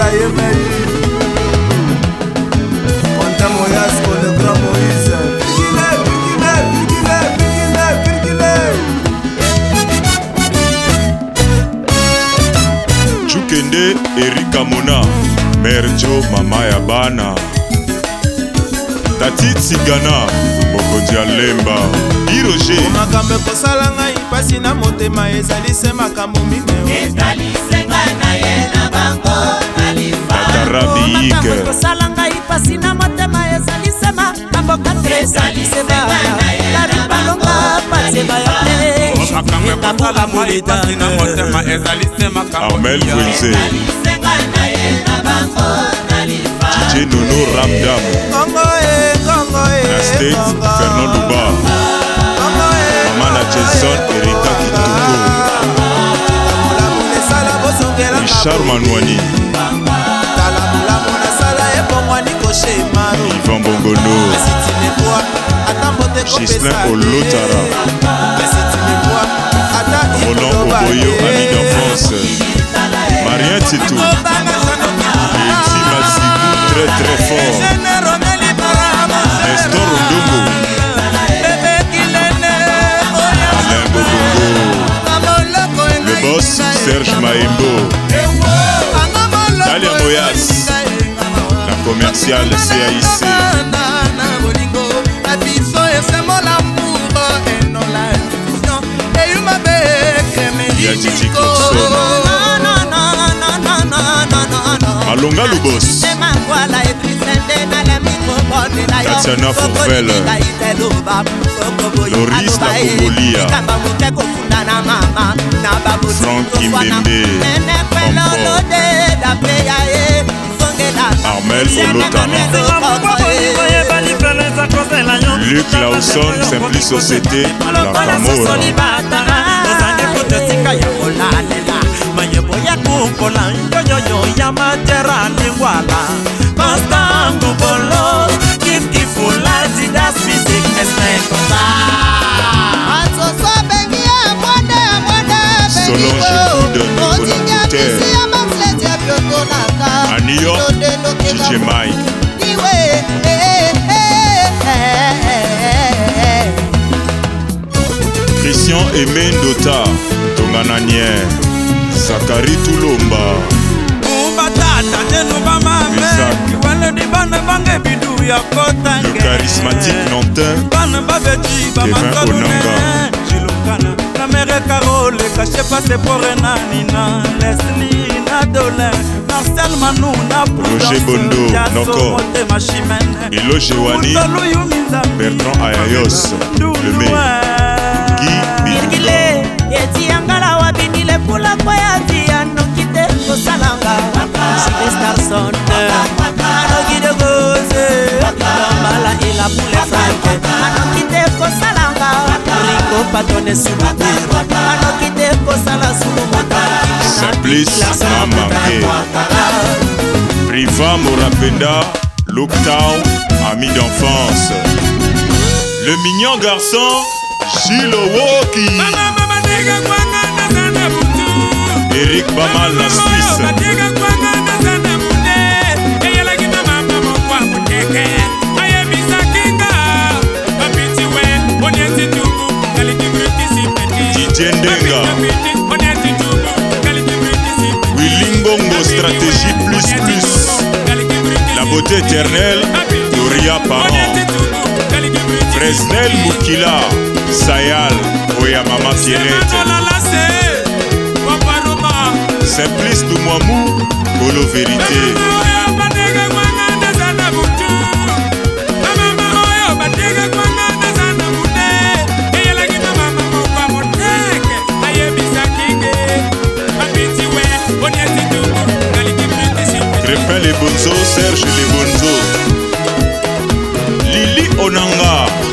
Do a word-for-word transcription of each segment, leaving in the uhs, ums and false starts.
Yemei. Quentin Moyasco, le grand Moïse. Virgile, virgile, virgile, virgile, virgile. Chukende, Erika Mona, Merjo, mama ya bana. Tati Tsigana, Mokonzi ya Lemba, Iroje. Makambo kosala ngai pasi na motema ezali se makambo mineo. Ezali senga na ye na bango nalifa. Tatarabi Ike. Makambo kosala ngai pasi na motema ezali se makambo katre ezali se ba. Kari palonga pati ba ya te. Makambo kosala ngai pasi na motema ezali se makambo. Armel Wenze. Ezali senga na ye na bango nalifa. D J Nono Ramdam. Congo e, Congo e. La State, Fernand Louba. Congo e. Mama Jason, Erika Kitoko. Richard Manouani. Yvan Bongono. Gislain Olotara. Roland Oboyo, ami d'enfance. Marien Tito. Eti Massikou, très très fort. Nestor Ondongo. Alain Bobongo. Le boss Serge Maembo. Dalia Moyas. La commerciale C A I C. Il y a Titi Coxon. Alonga Lubos. Tatiana Fourvel. Loris La Congolia. Franck Kimbembe. Armel Olotana. Luc Lawson, Simpli Société, La Camora. Solange Coude, Nicolas à New York, D J Mike. Christian Aimé Ndota, Tongananier, Zachary Toulomba, le charismatique Nantin, Kevin Onanga. La mère Carole, caché passé pour Renanina, Leslie Nadolin, Marcel Manou, Roger Bondo, Noko, Ilo Jewani, Bertrand Ayayos, le maire, Guy Bilgile, Yeti Angala Wabinile Pula Koyati, Anokite Kosalanga, Star Son, Anokide Goze, Mala Ila Pule Franke, Anokite Kosalanga, Rico Patone Sulubu, Anokite Kosala Sulubu, Simplice Mamanke, Priva Morapenda, Looktown, ami d'enfance, le mignon garçon, Gilles Woki, Eric Bamal, la Suisse, Didier Ndenga, Willingongo Stratégie Plus Plus, la beauté éternelle, Doria Parent, Fresnel Moukila, Sayal, Oya Mama Pierrette, Simplice Doumouamou, Colo Vérité, Crépin les Bonzo, Serge les Bonzo, Lili Onanga,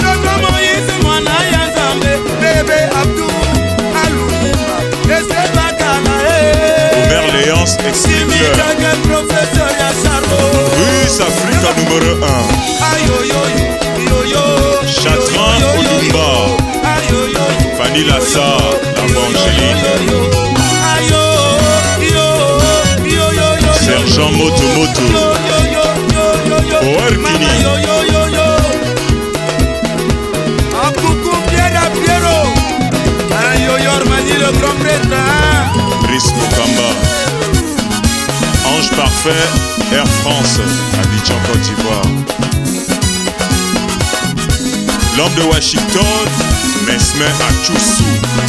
Omer Léance, ex-Hitler, Russe Africa numéro un, Chatran Olumba, Fanny Lassa, la Angélique, Sergent Moto Mobutu Oertini Brice Mokamba Ange Parfait Air France Abidjan Côte d'Ivoire. L'homme de Washington Mesme Achoussou.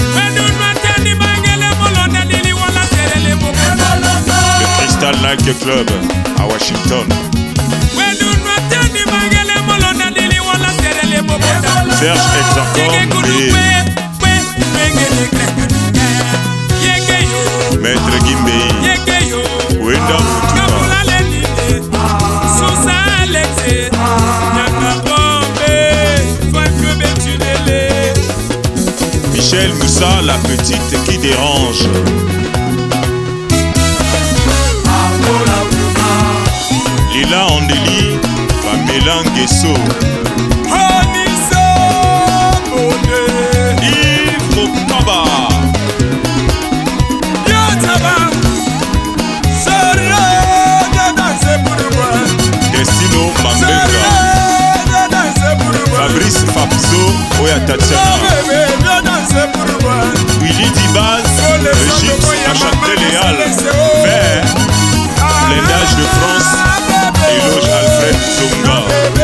Le Crystal Nike Club à Washington. Serge Hexacom et Maître Gimbei Wenda Mutuka Michel Moussa, la petite qui dérange. Lila Andeli, Pamela Nguesso. Yves Mokaba. Destino Mambenga. Fabrice Fabzo, Oya Tatiana. Willy Dibaz, Brigitte Achâtel-Léal. Père, Blindage de France, Éloge Alfred Zonga.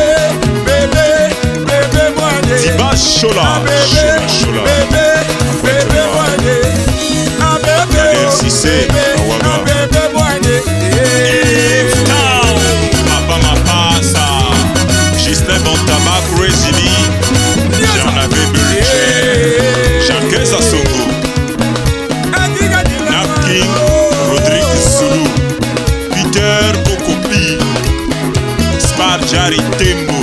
Dibaz Chola, Chola Chola. Kader Sissé, Awaga. Yves Town, Papa Mapasa. Gislain Bantama, Crazy Lee. J'en avais budget. Jacques Sassongo. Nap King, Rodrigue Soulou. Peter Bokopi. Spar Jari Tembo.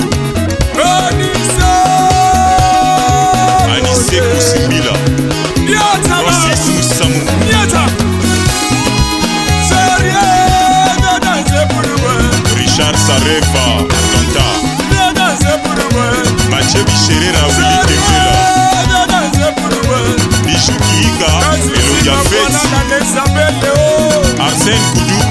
Anissé Kousimila. Francis Moussamou. Richard Sarefa, Tanta. Mathieu Bichérera, Willy Kembela. Bijou Kiika, Elodia Fetz. Arsène Koudou,